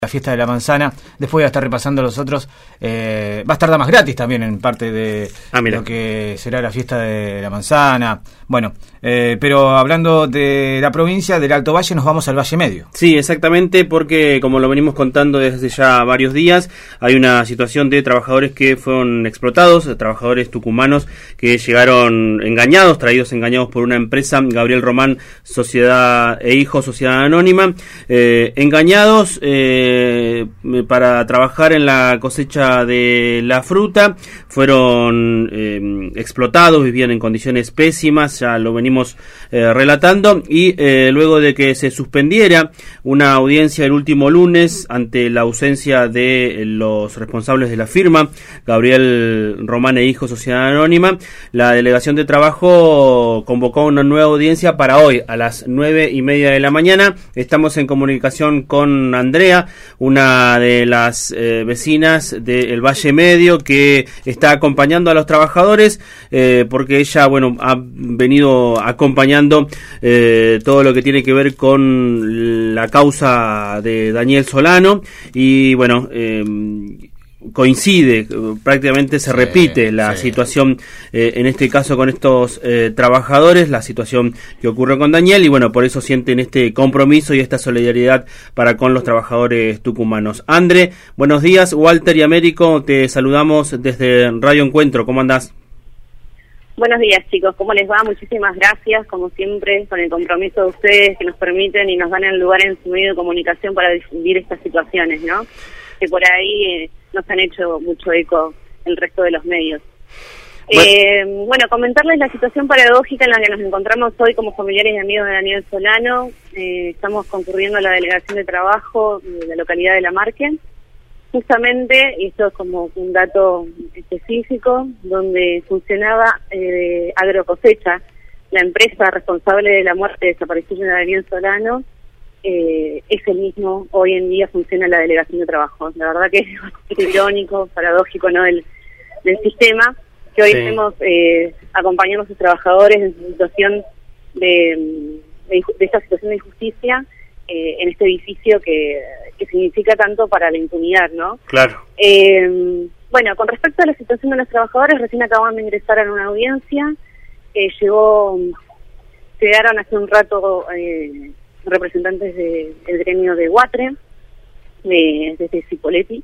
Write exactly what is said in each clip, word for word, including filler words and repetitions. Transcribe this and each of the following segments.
La fiesta de la manzana, después voy a estar repasando los otros, eh, va a estar Damas Gratis también en parte de ah, lo que será la fiesta de la manzana, bueno, eh, pero hablando de la provincia del Alto Valle nos vamos al Valle Medio. Sí, exactamente, porque como lo venimos contando desde ya varios días, hay una situación de trabajadores que fueron explotados, trabajadores tucumanos que llegaron engañados, traídos engañados por una empresa, Gabriel Román, Sociedad e Hijos, Sociedad Anónima, eh, engañados, eh, para trabajar en la cosecha de la fruta, fueron eh, explotados, vivían en condiciones pésimas, ya lo venimos eh, relatando, y eh, luego de que se suspendiera una audiencia el último lunes ante la ausencia de los responsables de la firma, Gabriel Román e Hijos, Sociedad Anónima, la Delegación de Trabajo convocó una nueva audiencia para hoy a las nueve y media de la mañana. Estamos en comunicación con Andrea, una de las eh, vecinas del Valle Medio, que está acompañando a los trabajadores, eh, porque ella, bueno, ha venido acompañando eh, todo lo que tiene que ver con la causa de Daniel Solano, y bueno, eh, coincide, prácticamente se repite sí, la sí. situación eh, en este caso con estos eh, trabajadores, la situación que ocurrió con Daniel, y bueno, por eso sienten este compromiso y esta solidaridad para con los trabajadores tucumanos. Andre, buenos días. Walter y Américo, te saludamos desde Radio Encuentro, ¿cómo andás? Buenos días, chicos, ¿cómo les va? Muchísimas gracias, como siempre, con el compromiso de ustedes que nos permiten y nos dan el lugar en su medio de comunicación para difundir estas situaciones, ¿no? Que por ahí eh, nos han hecho mucho eco el resto de los medios. Bueno. Eh, bueno, comentarles la situación paradójica en la que nos encontramos hoy como familiares y amigos de Daniel Solano. Eh, estamos concurriendo a la Delegación de Trabajo de la localidad de La Marque. Justamente, y esto es como un dato específico, donde funcionaba eh, Agrocosecha, la empresa responsable de la muerte y desaparición de Daniel Solano. Eh, es el mismo, hoy en día funciona la Delegación de Trabajo. La verdad que es bastante irónico, paradójico, ¿no?, del, del sistema, que hoy sí. estemos eh, acompañando a sus trabajadores en su situación de, de, de esta situación de injusticia eh, en este edificio que, que significa tanto para la impunidad, ¿no? Claro. Eh, bueno, con respecto a la situación de los trabajadores, recién acaban de ingresar a una audiencia, eh, llegó, llegaron hace un rato eh, representantes de, del gremio de Guatre, de, desde Cipolletti,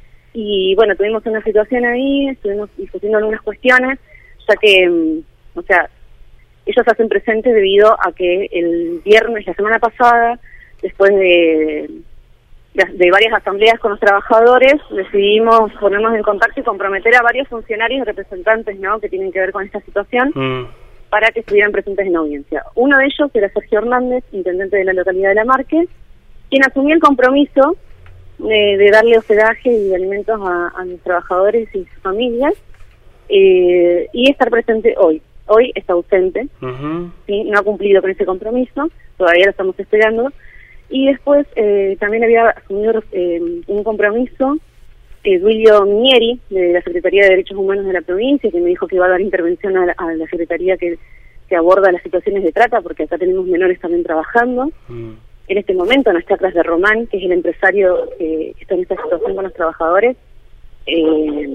y bueno, tuvimos una situación ahí, estuvimos discutiendo algunas cuestiones, ya que, o sea, ellos hacen presente debido a que el viernes, la semana pasada, después de, de, de varias asambleas con los trabajadores, decidimos ponernos en contacto y comprometer a varios funcionarios y representantes, ¿no?, que tienen que ver con esta situación, mm. para que estuvieran presentes en la audiencia. Uno de ellos era Sergio Hernández, intendente de la localidad de La Marque, quien asumió el compromiso de, de darle hospedaje y alimentos a, a los trabajadores y sus familias, eh, y estar presente hoy. Hoy está ausente, uh-huh. ¿sí? No ha cumplido con ese compromiso, todavía lo estamos esperando. Y después eh, también había asumido eh, un compromiso Eh, Duilio Mieri, de la Secretaría de Derechos Humanos de la provincia, que me dijo que iba a dar intervención a la, a la Secretaría que, que aborda las situaciones de trata, porque acá tenemos menores también trabajando. Mm. En este momento, en las chacras de Román, que es el empresario eh, que está en esta situación con los trabajadores, eh,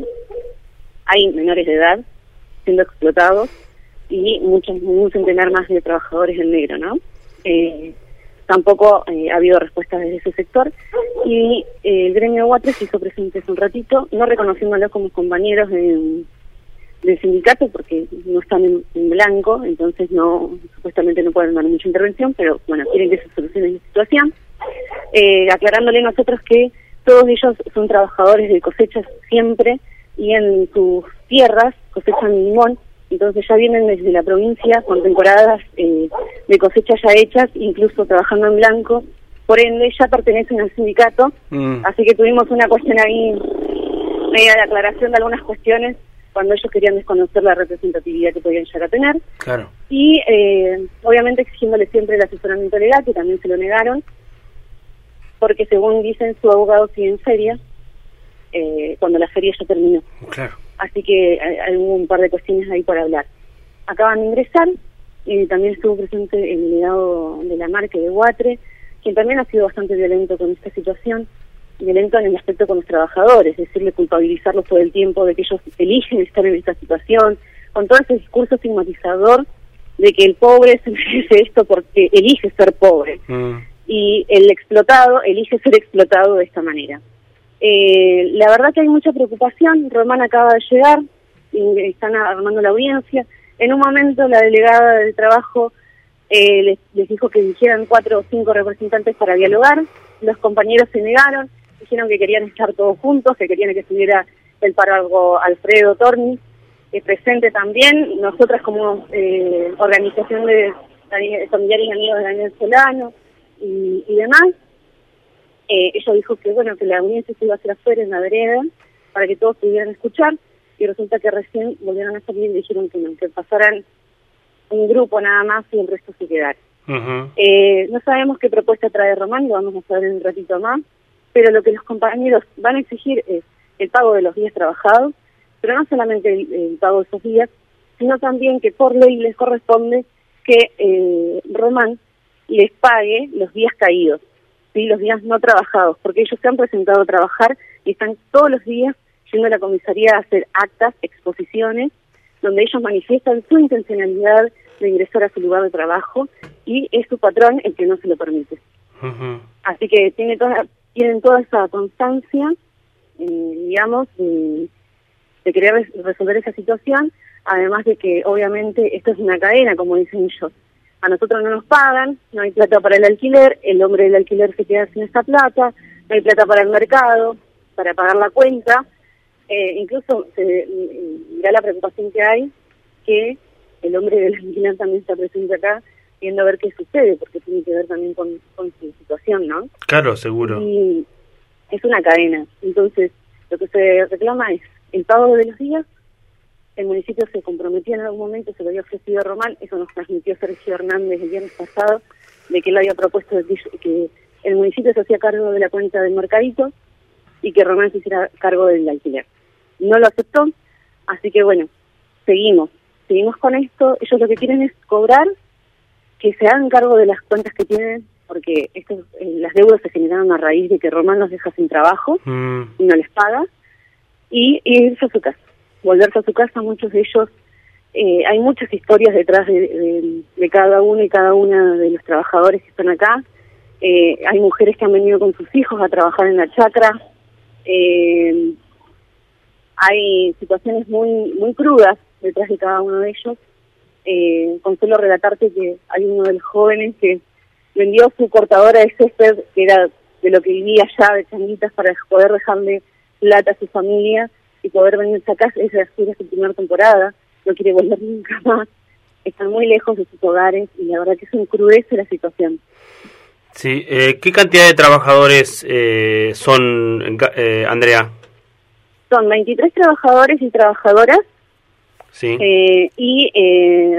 hay menores de edad siendo explotados y muchos, un centenar más de trabajadores en negro, ¿no? Eh, Tampoco eh, ha habido respuestas desde ese sector, y eh, el gremio de Guatre se hizo presente hace un ratito, no reconociéndolos como compañeros de, del sindicato porque no están en, en blanco, entonces no supuestamente no pueden dar mucha intervención, pero bueno, quieren que se solucione la situación, eh, aclarándole nosotros que todos ellos son trabajadores de cosechas siempre, y en sus tierras cosechan limón. Entonces ya vienen desde la provincia con temporadas eh, de cosechas ya hechas, incluso trabajando en blanco, por ende ya pertenecen al sindicato, mm. así que tuvimos una cuestión ahí, media de aclaración de algunas cuestiones, cuando ellos querían desconocer la representatividad que podían llegar a tener, claro. y eh, obviamente exigiéndole siempre el asesoramiento legal, que también se lo negaron, porque según dicen su abogado sigue en feria, eh, cuando la feria ya terminó. Claro. Así que hay un par de cuestiones ahí por hablar. Acaban de ingresar, y también estuvo presente el delegado de La Marque de Guatre, quien también ha sido bastante violento con esta situación. violento en el aspecto con los trabajadores, es decir, culpabilizarlos todo el tiempo de que ellos eligen estar en esta situación, con todo ese discurso estigmatizador de que el pobre se merece esto porque elige ser pobre, mm. y el explotado elige ser explotado de esta manera. Eh, la verdad que hay mucha preocupación. Román acaba de llegar, y están armando la audiencia. En un momento la delegada del trabajo eh, les, les dijo que eligieran cuatro o cinco representantes para dialogar. Los compañeros se negaron, dijeron que querían estar todos juntos, que querían que estuviera el párroco Alfredo Torni eh, presente también. Nosotras como eh, organización de familiares y amigos de Daniel Solano y, y demás, eh, ella dijo que bueno, que la audiencia se iba a hacer afuera en la vereda para que todos pudieran escuchar, y resulta que recién volvieron a salir y dijeron que no, que pasaran un grupo nada más y el resto se quedara. Uh-huh. Eh, no sabemos qué propuesta trae Román, lo vamos a saber en un ratito más, pero lo que los compañeros van a exigir es el pago de los días trabajados, pero no solamente el, el pago de esos días, sino también que por ley les corresponde que eh, Román les pague los días caídos, ¿sí? Los días no trabajados, porque ellos se han presentado a trabajar y están todos los días yendo a la comisaría a hacer actas, exposiciones, donde ellos manifiestan su intencionalidad de ingresar a su lugar de trabajo, y es su patrón el que no se lo permite. Uh-huh. Así que tiene toda, tienen toda esa constancia, eh, digamos, de, de querer resolver esa situación, además de que obviamente esto es una cadena, como dicen ellos. A nosotros no nos pagan, no hay plata para el alquiler, el hombre del alquiler se queda sin esta plata, no hay plata para el mercado, para pagar la cuenta. Eh, incluso se da la preocupación que hay que el hombre del alquiler también está presente acá, viendo a ver qué sucede, porque tiene que ver también con, con su situación, ¿no? Claro, seguro. Y es una cadena. Entonces, lo que se reclama es el pago de los días. El municipio se comprometió en algún momento, se lo había ofrecido a Román, eso nos transmitió Sergio Hernández el viernes pasado, de que él había propuesto de que, que el municipio se hacía cargo de la cuenta del mercadito y que Román se hiciera cargo del alquiler. No lo aceptó, así que bueno, seguimos, seguimos con esto. Ellos lo que quieren es cobrar, que se hagan cargo de las cuentas que tienen, porque esto, eh, las deudas se generaron a raíz de que Román los deja sin trabajo mm. y no les paga, y, y irse a su casa, volverse a su casa. Muchos de ellos, eh, hay muchas historias detrás de, de, de cada uno y cada una de los trabajadores que están acá. Eh, hay mujeres que han venido con sus hijos a trabajar en la chacra. Eh, hay situaciones muy muy crudas detrás de cada uno de ellos. Eh, con solo relatarte que hay uno de los jóvenes que vendió su cortadora de césped, que era de lo que vivía ya, de changuitas, para poder dejarle plata a su familia y poder venirse acá. Esa es su primera temporada, no quiere volver nunca más. Están muy lejos de sus hogares y la verdad que eso encrudece la situación. Sí, eh, ¿qué cantidad de trabajadores eh, son, eh, Andrea? Son veintitrés trabajadores y trabajadoras. Sí. Eh, y eh,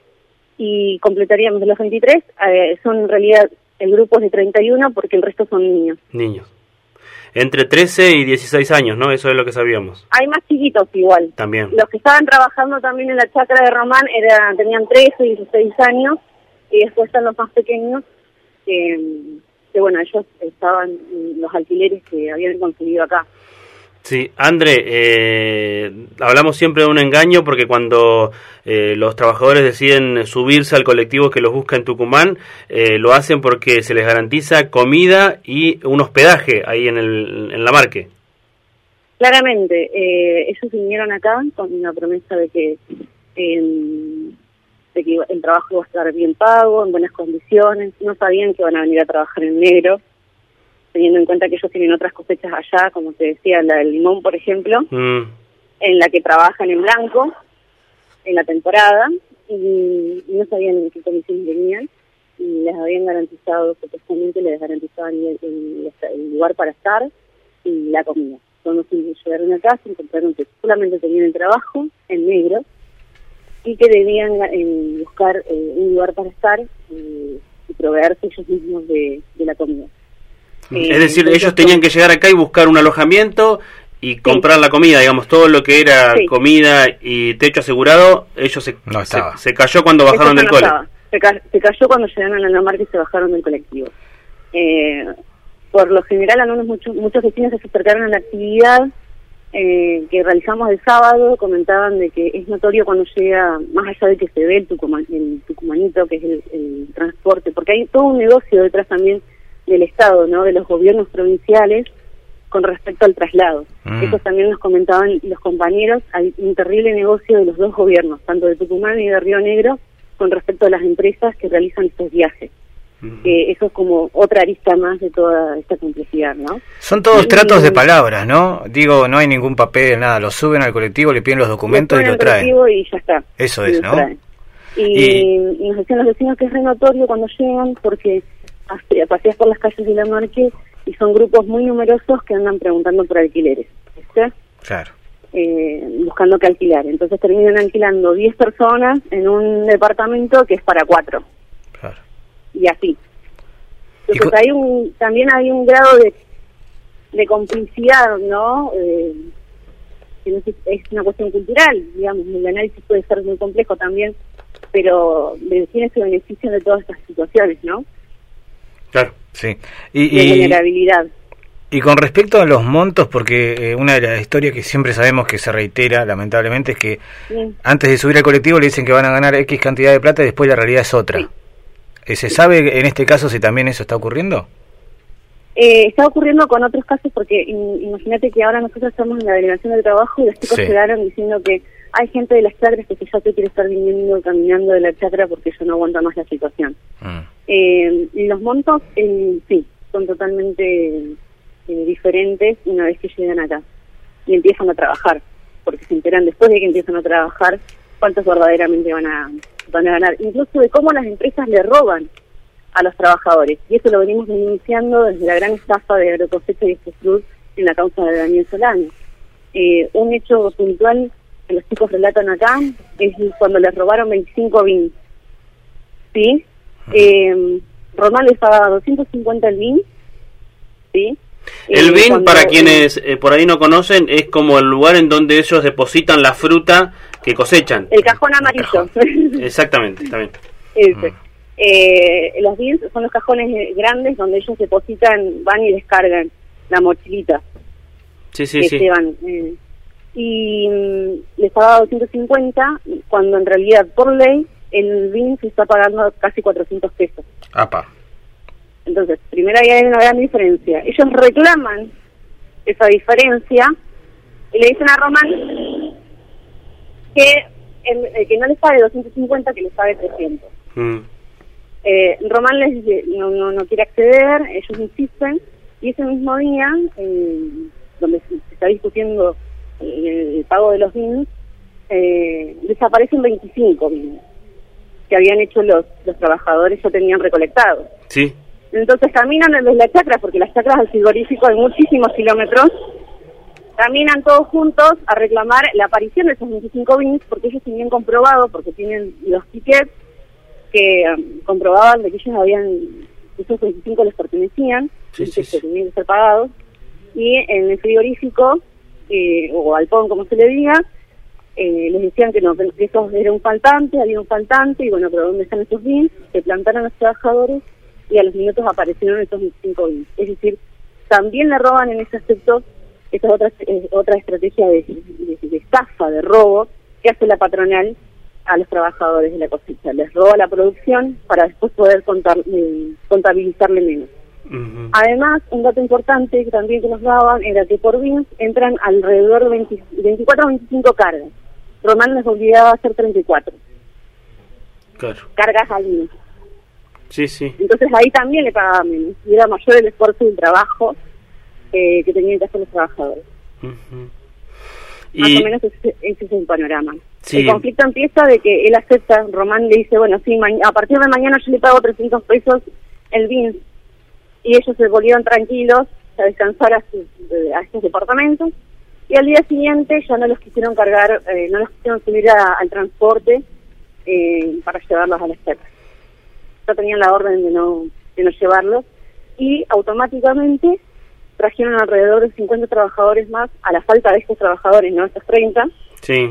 y completaríamos de los veintitrés, eh, son en realidad el grupo es de treinta y uno porque el resto son niños. Niños. Entre trece y dieciséis años, ¿no? Eso es lo que sabíamos. Hay más chiquitos igual. También. Los que estaban trabajando también en la chacra de Román eran, tenían trece y dieciséis años, y después están los más pequeños, que, que bueno, ellos estaban en los alquileres que habían conseguido acá. Sí, André, eh, hablamos siempre de un engaño porque cuando eh, los trabajadores deciden subirse al colectivo que los busca en Tucumán, eh, lo hacen porque se les garantiza comida y un hospedaje ahí en, el, en la Marque. Claramente, eh, ellos vinieron acá con la promesa de que, eh, de que el trabajo iba a estar bien pago, en buenas condiciones. No sabían que iban a venir a trabajar en negro, teniendo en cuenta que ellos tienen otras cosechas allá, como te decía, la del limón, por ejemplo, mm. en la que trabajan en blanco, en la temporada, y, y no sabían en qué condiciones venían, y les habían garantizado, supuestamente les garantizaban el, el, el lugar para estar y la comida. Entonces llegaron a casa y encontraron que solamente tenían el trabajo en negro, y que debían eh, buscar eh, un lugar para estar eh, y proveerse ellos mismos de, de la comida. Eh, es decir, ellos tenían que llegar acá y buscar un alojamiento y comprar sí. la comida, digamos, todo lo que era sí. comida y techo asegurado, ellos se, no se, se cayó cuando bajaron del no cole. Se, ca, se cayó cuando llegaron a la Marca y se bajaron del colectivo. Eh, por lo general algunos muchos, muchos vecinos se acercaron a la actividad eh, que realizamos el sábado, comentaban de que es notorio cuando llega, más allá de que se ve el, tucuman, el tucumanito, que es el, el transporte, porque hay todo un negocio detrás también del Estado, ¿no? De los gobiernos provinciales con respecto al traslado. Mm. Eso también nos comentaban los compañeros, hay un terrible negocio de los dos gobiernos, tanto de Tucumán y de Río Negro, con respecto a las empresas que realizan estos viajes. Mm. Eh, eso es como otra arista más de toda esta complejidad, ¿no? Son todos y, tratos de palabras, ¿no? Digo, no hay ningún papel, nada, lo suben al colectivo, le piden los documentos lo y lo traen. Y ya está. Eso es, ¿no? Y, y... y nos decían los vecinos que es re notorio cuando llegan, porque paseas por las calles de la Marque y son grupos muy numerosos que andan preguntando por alquileres, ¿viste? Claro. Eh, buscando que alquilar. Entonces terminan alquilando diez personas en un departamento que es para cuatro. Claro. Y así. Entonces hay un, también hay un grado de, de complicidad, ¿no? Eh, que no sé, es una cuestión cultural, digamos, el análisis puede ser muy complejo también, pero de quiénes se benefician de todas estas situaciones, ¿no? Claro, sí. Y, de y, vulnerabilidad. Y con respecto a los montos, porque eh, una de las historias que siempre sabemos que se reitera, lamentablemente, es que sí. antes de subir al colectivo le dicen que van a ganar X cantidad de plata y después la realidad es otra. Sí. Eh, ¿Se sabe en este caso si también eso está ocurriendo? Eh, está ocurriendo con otros casos porque in, imagínate que ahora nosotros estamos en la delegación del trabajo y los chicos sí. llegaron diciendo que hay gente de las chacras que ya te quiere estar viniendo caminando de la chacra porque ya no aguanta más la situación. Mm. Eh, los montos, eh, sí, son totalmente eh, diferentes una vez que llegan acá y empiezan a trabajar, porque se enteran después de que empiezan a trabajar cuántos verdaderamente van a, van a ganar, incluso de cómo las empresas le roban a los trabajadores, y eso lo venimos denunciando desde la gran estafa de Agrocosecha y Escosur en la causa de Daniel Solano. Eh, un hecho puntual que los chicos relatan acá es cuando les robaron veinticinco bins, ¿sí? Eh, Román les pagaba doscientos cincuenta el bin, ¿sí? El eh, bin, cuando, para quienes eh, por ahí no conocen, es como el lugar en donde ellos depositan la fruta que cosechan. El cajón amarillo. El cajón. Exactamente, está bien. Ese. Mm. Eh, los bins son los cajones grandes donde ellos depositan, van y descargan la mochilita sí, sí, que sí. llevan. Eh, y mm, les pagaba doscientos cincuenta, cuando en realidad por ley el bin se está pagando casi cuatrocientos pesos. Apa. Entonces, primero ahí hay una gran diferencia. Ellos reclaman esa diferencia y le dicen a Román que, el, que no les pague doscientos cincuenta, que les pague trescientos. Mm. Eh, Román les dice, no, no, no quiere acceder, ellos insisten, y ese mismo día, eh, donde se, se está discutiendo eh, el pago de los bins, eh, desaparecen veinticinco bins que habían hecho los, los trabajadores, ya tenían recolectados. Sí. Entonces caminan desde las chacras, porque las chacras del frigorífico hay muchísimos kilómetros, caminan todos juntos a reclamar la aparición de esos veinticinco bins, porque ellos tenían comprobado, porque tienen los tickets, que um, comprobaban de que ellos habían, esos veinticinco les pertenecían, sí, y sí, que sí. tenían que ser pagados, y en el frigorífico, eh, o galpón como se le diga, eh, les decían que no, que eso era un faltante, había un faltante, y bueno, pero ¿dónde están esos bins? Se plantaron los trabajadores, y a los minutos aparecieron esos veinticinco bins. Es decir, también le roban en ese aspecto, esa es otra, es otra estrategia de, de, de estafa, de robo, que hace la patronal a los trabajadores de la cosecha. Les roba la producción para después poder contar, eh, contabilizarle menos. Uh-huh. Además, un dato importante que también que nos daban era que por bins entran alrededor de veinte, veinticuatro o veinticinco cargas. Román les obligaba a hacer treinta y cuatro. Claro. Cargas al mes. Sí, sí. Entonces ahí también le pagaban menos. Y era mayor el esfuerzo y el trabajo eh, que tenían que hacer los trabajadores. Uh-huh. Más y... o menos ese, ese es el panorama. Sí. El conflicto empieza de que él acepta, Román le dice, bueno, sí, a partir de mañana yo le pago trescientos pesos el bin. Y ellos se volvieron tranquilos a descansar a, sus, a estos departamentos. Y al día siguiente ya no los quisieron cargar, eh, no los quisieron subir a, al transporte eh, para llevarlos a las chacras. Ya tenían la orden de no, de no llevarlos. Y automáticamente trajeron alrededor de cincuenta trabajadores más, a la falta de estos trabajadores, ¿no? Estos treinta. Sí.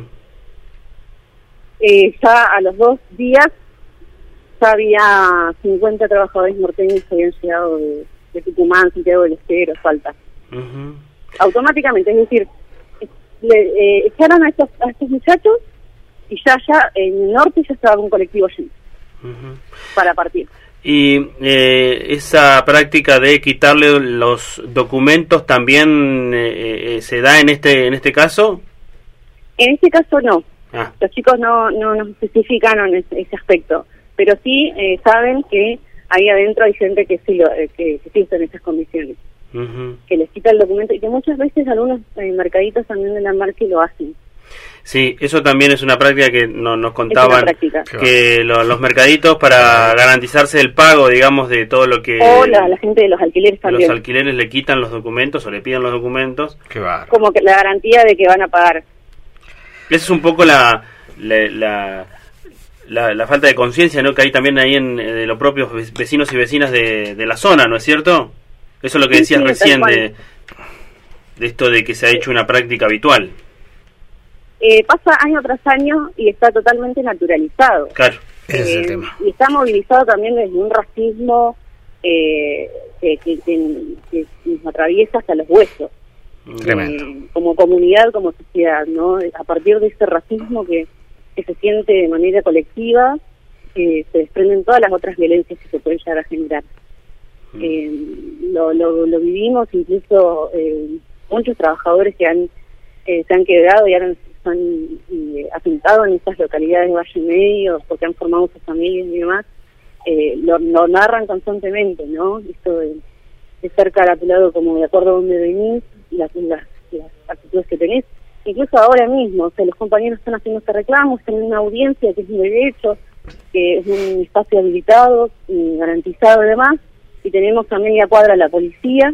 Eh, ya a los dos días ya había cincuenta trabajadores norteños que habían llegado de, de Tucumán, Santiago del Estero, Salta. Uh-huh. Automáticamente, es decir, le eh, echaron a estos, a estos muchachos y ya ya en el norte ya estaba un colectivo allí uh-huh. para partir. Y eh, esa práctica de quitarle los documentos también eh, eh, se da en este en este caso. En este caso no. Ah. Los chicos no no nos especificaron ese, ese aspecto, pero sí eh, saben que ahí adentro hay gente que sí lo, eh, que, que sí está en esas condiciones, uh-huh. que les quita el documento y que muchas veces algunos eh, mercaditos también de la marca lo hacen. Sí, eso también es una práctica que no, nos contaban, que lo, los mercaditos para garantizarse el pago, digamos, de todo lo que... O la, la gente de los alquileres también. Los alquileres le quitan los documentos o le piden los documentos. Qué barro. Como que la garantía de que van a pagar. Esa es un poco la la, la, la, la falta de conciencia, ¿no?, que hay también ahí en de los propios vecinos y vecinas de, de la zona, ¿no es cierto? Eso es lo que decías sí, sí, recién de, de esto de que se ha hecho una práctica habitual. Eh, pasa año tras año y está totalmente naturalizado. Claro, ese eh, es el tema. Y está movilizado también desde un racismo eh, que, que, que, que nos atraviesa hasta los huesos. Tremendo. Eh, como comunidad, como sociedad, ¿no? A partir de ese racismo que, que se siente de manera colectiva, eh, se desprenden todas las otras violencias que se pueden llegar a generar. Mm. Eh, lo, lo, lo vivimos, incluso eh, muchos trabajadores que han eh, se han quedado y ahora han eh, asentado en estas localidades de Valle Medio porque han formado sus familias y demás, eh, lo, lo narran constantemente, ¿no? Esto de, de ser caratulado como de acuerdo a dónde venís, las, las, las actitudes que tenés, incluso ahora mismo, o sea, los compañeros están haciendo este reclamo, están en una audiencia que es un derecho, que es un espacio habilitado, y garantizado y demás, y tenemos a media cuadra la policía,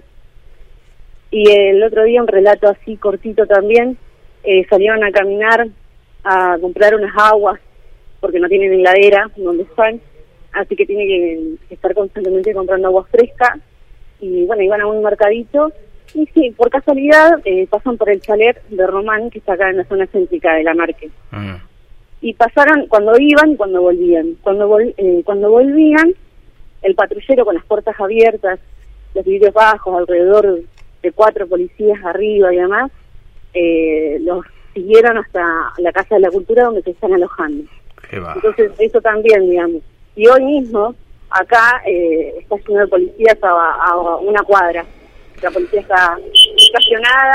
y el otro día un relato así cortito también, eh, salieron a caminar a comprar unas aguas, porque no tienen heladera donde están, así que tienen que estar constantemente comprando agua fresca, y bueno, iban a un mercadito, y sí, por casualidad eh, pasan por el chalet de Román, que está acá en la zona céntrica de la Marque. Uh-huh. Y pasaron cuando iban y cuando volvían. Cuando vol eh, cuando volvían, el patrullero con las puertas abiertas, los vidrios bajos, alrededor de cuatro policías arriba y demás, eh, los siguieron hasta la Casa de la Cultura donde se están alojando. Qué va. Entonces, eso también, digamos. Y hoy mismo, acá, eh, está lleno de policías a, a una cuadra. La policía está estacionada,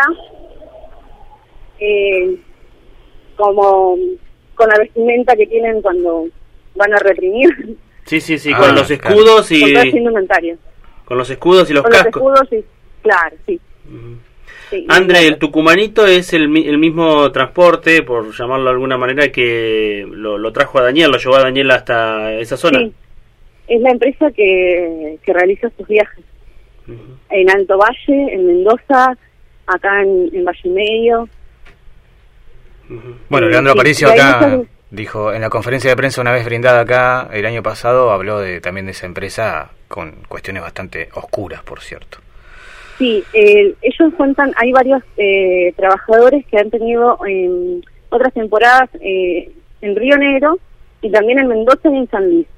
eh, como con la vestimenta que tienen cuando van a reprimir. Sí, sí, sí, ah, con los escudos y... Con todo el indumentario. Con los escudos y los con cascos. Con los escudos, sí, claro, sí. Uh-huh. Sí, André, el tucumanito es el, el mismo transporte, por llamarlo de alguna manera, que lo, lo trajo a Daniel, lo llevó a Daniel hasta esa zona. Sí, es la empresa que, que realiza sus viajes. Uh-huh. En Alto Valle, en Mendoza, acá en, en Valle Medio. Uh-huh. Bueno, Leandro eh, Aparicio sí, acá muchas... dijo, en la conferencia de prensa una vez brindada acá el año pasado, habló de también de esa empresa con cuestiones bastante oscuras, por cierto. Sí, eh, ellos cuentan, hay varios eh, trabajadores que han tenido en otras temporadas eh, en Río Negro y también en Mendoza y en San Luis.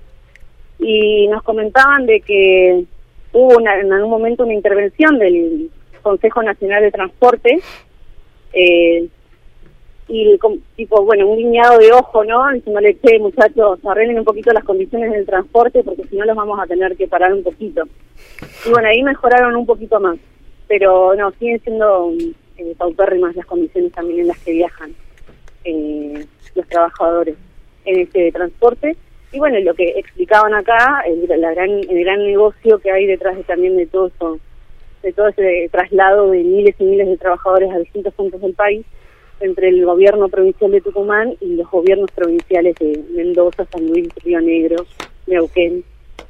Y nos comentaban de que hubo una, en algún momento una intervención del Consejo Nacional de Transporte eh, y con, tipo, bueno, un guiñado de ojo, ¿no? Diciéndole, che, muchachos, arreglen un poquito las condiciones del transporte porque si no los vamos a tener que parar un poquito. Y bueno, ahí mejoraron un poquito más, pero no, siguen siendo eh, paupérrimas las condiciones también en las que viajan eh, los trabajadores en este transporte. Y bueno, lo que explicaban acá, el, la gran, el gran negocio que hay detrás de, también de todo eso, de todo ese traslado de miles y miles de trabajadores a distintos puntos del país, entre el gobierno provincial de Tucumán y los gobiernos provinciales de Mendoza, San Luis, Río Negro, Neuquén.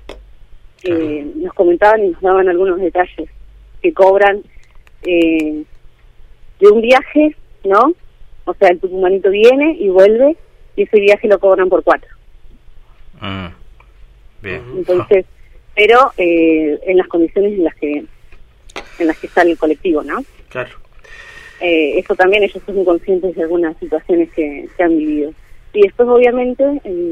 Eh, nos comentaban y nos daban algunos detalles que cobran eh, de un viaje, ¿no? O sea, el tucumanito viene y vuelve y ese viaje lo cobran por cuatro. Mm. Bien. Entonces, pero eh, en las condiciones en las que en las que está el colectivo, ¿no? Claro. Eh, eso también ellos son conscientes de algunas situaciones que, que han vivido. Y después, obviamente, eh,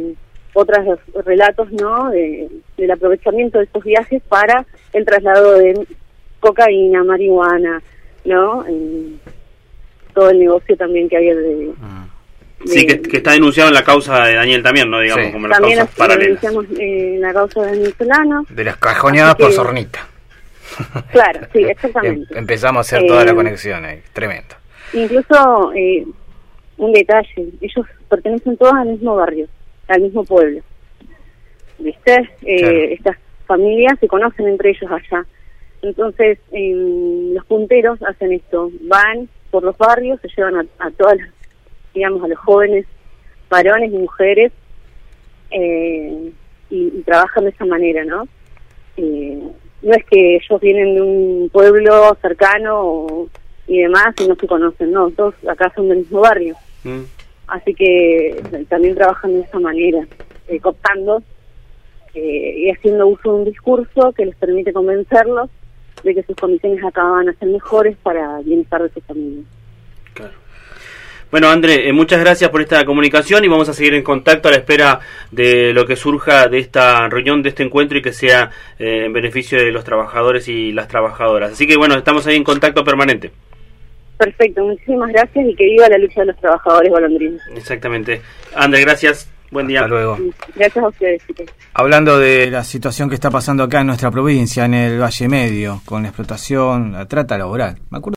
otros relatos, ¿no?, de, del aprovechamiento de estos viajes para el traslado de cocaína, marihuana, ¿no?, en todo el negocio también que había de... Ah. de Sí, que, que está denunciado en la causa de Daniel también, ¿no?, digamos, sí. como las también causas paralelas. denunciamos eh, la causa de Daniel Solano. De las cajoneadas que, por Zornita. Claro, sí, exactamente. Em, empezamos a hacer toda eh, la conexión ahí, tremendo. Incluso, eh, un detalle, ellos pertenecen todos al mismo barrio, al mismo pueblo. ¿Viste? Eh, claro. Estas familias se conocen entre ellos allá. Entonces, eh, los punteros hacen esto, van por los barrios, se llevan a, a todas las, digamos, a los jóvenes varones y mujeres, eh, y, y trabajan de esa manera, ¿no? Eh, no es que ellos vienen de un pueblo cercano o, y demás y no se conocen, no, todos acá son del mismo barrio. Mm. Así que también trabajan de esa manera, eh, cooptando eh, y haciendo uso de un discurso que les permite convencerlos de que sus condiciones acá van a ser mejores para el bienestar de sus familias. Claro. Bueno, André, eh, muchas gracias por esta comunicación y vamos a seguir en contacto a la espera de lo que surja de esta reunión, de este encuentro y que sea eh, en beneficio de los trabajadores y las trabajadoras. Así que bueno, estamos ahí en contacto permanente. Perfecto, muchísimas gracias y que viva la lucha de los trabajadores golondrinos. Exactamente. André, gracias. Buen día. Hasta luego. Gracias a ustedes, chicos. Hablando de la situación que está pasando acá en nuestra provincia, en el Valle Medio, con la explotación, la trata laboral. Me acuerdo